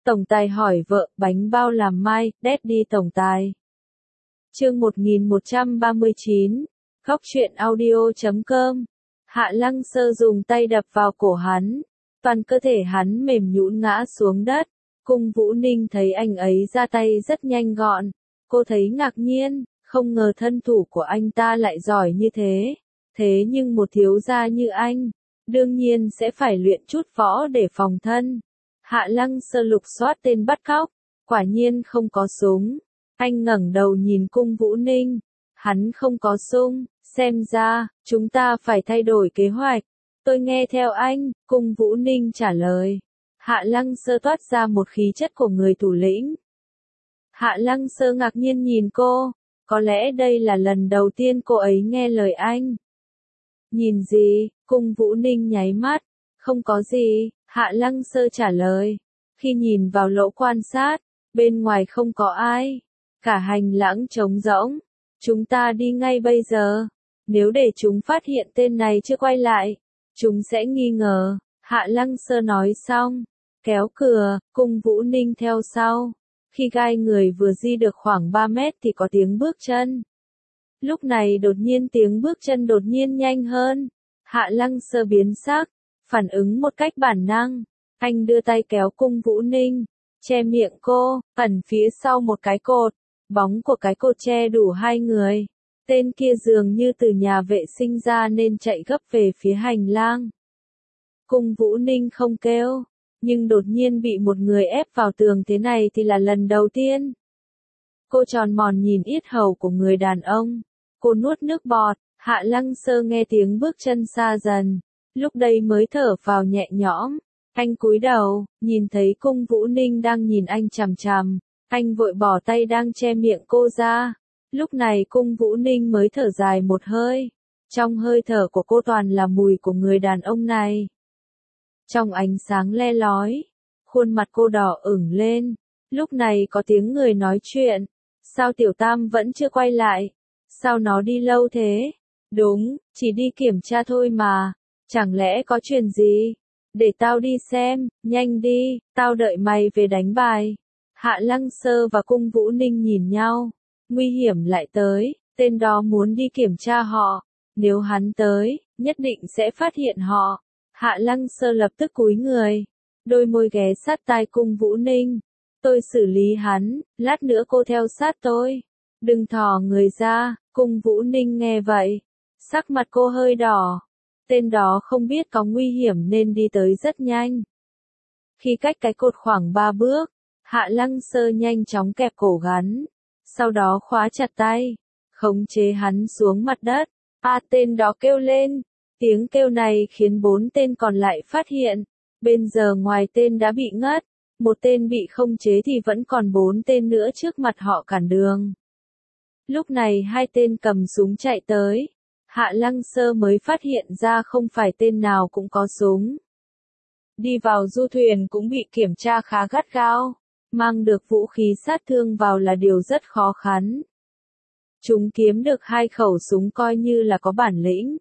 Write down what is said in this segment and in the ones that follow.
Tổng tài hỏi vợ, bánh bao làm mai, Daddy tổng tài. Chương 1139, Khóc chuyện audio.com. Hạ Lăng Sơ dùng tay đập vào cổ hắn, toàn cơ thể hắn mềm nhũn ngã xuống đất. Cung Vũ Ninh thấy anh ấy ra tay rất nhanh gọn, cô thấy ngạc nhiên, không ngờ thân thủ của anh ta lại giỏi như thế. Thế nhưng một thiếu gia như anh, đương nhiên sẽ phải luyện chút võ để phòng thân. Hạ Lăng Sơ lục soát tên bắt cóc, quả nhiên không có súng. Anh ngẩng đầu nhìn Cung Vũ Ninh, hắn không có súng, xem ra, chúng ta phải thay đổi kế hoạch. Tôi nghe theo anh, Cung Vũ Ninh trả lời. Hạ Lăng Sơ toát ra một khí chất của người thủ lĩnh. Hạ Lăng Sơ ngạc nhiên nhìn cô, có lẽ đây là lần đầu tiên cô ấy nghe lời anh. Nhìn gì? Cung Vũ Ninh nháy mắt. Không có gì, Hạ Lăng Sơ trả lời. Khi nhìn vào lỗ quan sát, bên ngoài không có ai. Cả hành lãng trống rỗng. Chúng ta đi ngay bây giờ. Nếu để chúng phát hiện tên này chưa quay lại, chúng sẽ nghi ngờ. Hạ Lăng Sơ nói xong, kéo cửa, Cung Vũ Ninh theo sau. Khi gai người vừa di được khoảng 3 mét thì có tiếng bước chân. Lúc này đột nhiên tiếng bước chân đột nhiên nhanh hơn. Hạ Lăng Sơ biến sắc, phản ứng một cách bản năng. Anh đưa tay kéo Cung Vũ Ninh, che miệng cô, ẩn phía sau một cái cột. Bóng của cái cột che đủ hai người. Tên kia dường như từ nhà vệ sinh ra nên chạy gấp về phía hành lang. Cung Vũ Ninh không kêu, nhưng đột nhiên bị một người ép vào tường thế này thì là lần đầu tiên. Cô tròn mòn nhìn yết hầu của người đàn ông. Cô nuốt nước bọt. Hạ Lăng Sơ nghe tiếng bước chân xa dần, lúc đây mới thở vào nhẹ nhõm. Anh cúi đầu, nhìn thấy Cung Vũ Ninh đang nhìn anh chằm chằm. Anh vội bỏ tay đang che miệng cô ra. Lúc này Cung Vũ Ninh mới thở dài một hơi. Trong hơi thở của cô toàn là mùi của người đàn ông này. Trong ánh sáng le lói, khuôn mặt cô đỏ ửng lên. Lúc này có tiếng người nói chuyện. Sao Tiểu Tam vẫn chưa quay lại? Sao nó đi lâu thế? Đúng, chỉ đi kiểm tra thôi mà. Chẳng lẽ có chuyện gì? Để tao đi xem, nhanh đi, tao đợi mày về đánh bài. Hạ Lăng Sơ và Cung Vũ Ninh nhìn nhau. Nguy hiểm lại tới, tên đó muốn đi kiểm tra họ. Nếu hắn tới, nhất định sẽ phát hiện họ. Hạ Lăng Sơ lập tức cúi người. Đôi môi ghé sát tai Cung Vũ Ninh. Tôi xử lý hắn, lát nữa cô theo sát tôi. Đừng thò người ra. Cung Vũ Ninh nghe vậy. Sắc mặt cô hơi đỏ. Tên đó không biết có nguy hiểm nên đi tới rất nhanh. Khi cách cái cột khoảng 3 bước, Hạ Lăng Sơ nhanh chóng kẹp cổ hắn. Sau đó khóa chặt tay, khống chế hắn xuống mặt đất. Tên đó kêu lên. Tiếng kêu này khiến 4 tên còn lại phát hiện. Bây giờ ngoài tên đã bị ngất, một tên bị khống chế thì vẫn còn 4 tên nữa trước mặt họ cản đường. Lúc này 2 tên cầm súng chạy tới. Hạ Lăng Sơ mới phát hiện ra không phải tên nào cũng có súng. Đi vào du thuyền cũng bị kiểm tra khá gắt gao. Mang được vũ khí sát thương vào là điều rất khó khăn. Chúng kiếm được 2 khẩu súng coi như là có bản lĩnh.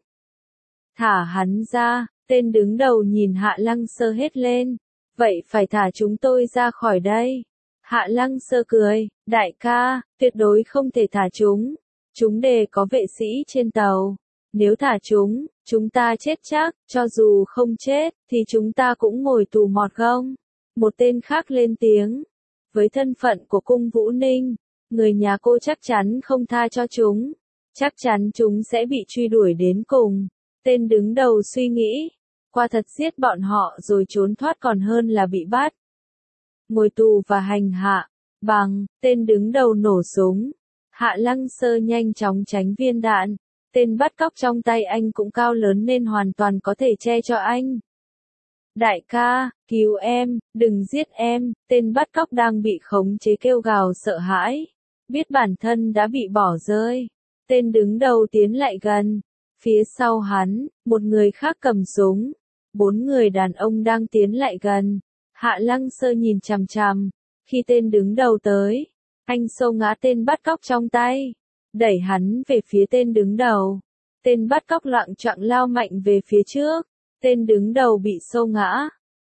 Thả hắn ra, tên đứng đầu nhìn Hạ Lăng Sơ hét lên. Vậy phải thả chúng tôi ra khỏi đây. Hạ Lăng Sơ cười, đại ca, tuyệt đối không thể thả chúng. Chúng đều có vệ sĩ trên tàu. Nếu thả chúng ta chết chắc, cho dù không chết, thì chúng ta cũng ngồi tù mọt không? Một tên khác lên tiếng. Với thân phận của Cung Vũ Ninh, người nhà cô chắc chắn không tha cho chúng. Chắc chắn chúng sẽ bị truy đuổi đến cùng. Tên đứng đầu suy nghĩ, qua thật giết bọn họ rồi trốn thoát còn hơn là bị bắt. Ngồi tù và hành hạ, bằng, tên đứng đầu nổ súng. Hạ Lăng Sơ nhanh chóng tránh viên đạn. Tên bắt cóc trong tay anh cũng cao lớn nên hoàn toàn có thể che cho anh. Đại ca, cứu em, đừng giết em. Tên bắt cóc đang bị khống chế kêu gào sợ hãi. Biết bản thân đã bị bỏ rơi. Tên đứng đầu tiến lại gần. Phía sau hắn, một người khác cầm súng. 4 người đàn ông đang tiến lại gần. Hạ Lăng Sơ nhìn chằm chằm. Khi tên đứng đầu tới, anh xô ngã tên bắt cóc trong tay. Đẩy hắn về phía tên đứng đầu. Tên bắt cóc loạng choạng lao mạnh về phía trước. Tên đứng đầu bị xô ngã.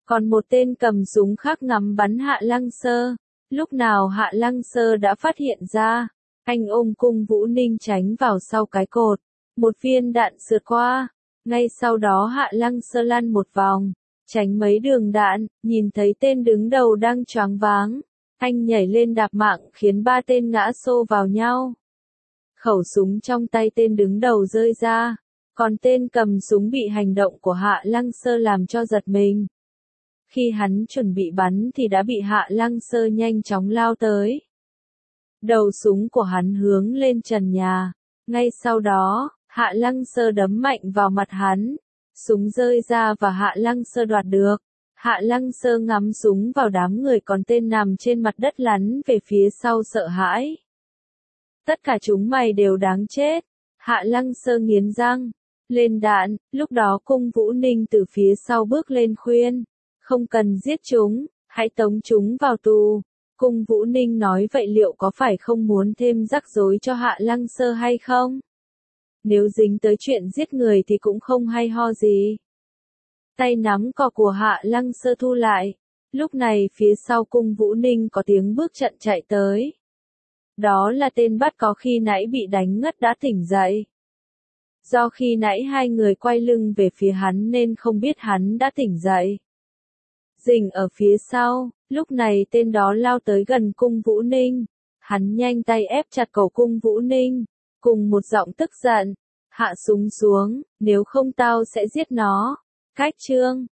Còn một tên cầm súng khác ngắm bắn Hạ Lăng Sơ. Lúc nào Hạ Lăng Sơ đã phát hiện ra, anh ôm Cung Vũ Ninh tránh vào sau cái cột. Một viên đạn sượt qua. Ngay sau đó Hạ Lăng Sơ lăn một vòng, tránh mấy đường đạn, nhìn thấy tên đứng đầu đang choáng váng. Anh nhảy lên đạp mạng khiến 3 tên ngã xô vào nhau. Khẩu súng trong tay tên đứng đầu rơi ra, còn tên cầm súng bị hành động của Hạ Lăng Sơ làm cho giật mình. Khi hắn chuẩn bị bắn thì đã bị Hạ Lăng Sơ nhanh chóng lao tới. Đầu súng của hắn hướng lên trần nhà. Ngay sau đó, Hạ Lăng Sơ đấm mạnh vào mặt hắn. Súng rơi ra và Hạ Lăng Sơ đoạt được. Hạ Lăng Sơ ngắm súng vào đám người còn tên nằm trên mặt đất lắn về phía sau sợ hãi. Tất cả chúng mày đều đáng chết. Hạ Lăng Sơ nghiến răng. Lên đạn, lúc đó Cung Vũ Ninh từ phía sau bước lên khuyên. Không cần giết chúng, hãy tống chúng vào tù. Cung Vũ Ninh nói vậy liệu có phải không muốn thêm rắc rối cho Hạ Lăng Sơ hay không? Nếu dính tới chuyện giết người thì cũng không hay ho gì. Tay nắm cò của Hạ Lăng Sơ thu lại. Lúc này phía sau Cung Vũ Ninh có tiếng bước chậm chạy tới. Đó là tên bắt có khi nãy bị đánh ngất đã tỉnh dậy. Do khi nãy hai người quay lưng về phía hắn nên không biết hắn đã tỉnh dậy. Rình ở phía sau, lúc này tên đó lao tới gần Cung Vũ Ninh. Hắn nhanh tay ép chặt cổ Cung Vũ Ninh, cùng một giọng tức giận. Hạ súng xuống, nếu không tao sẽ giết nó. Cách chương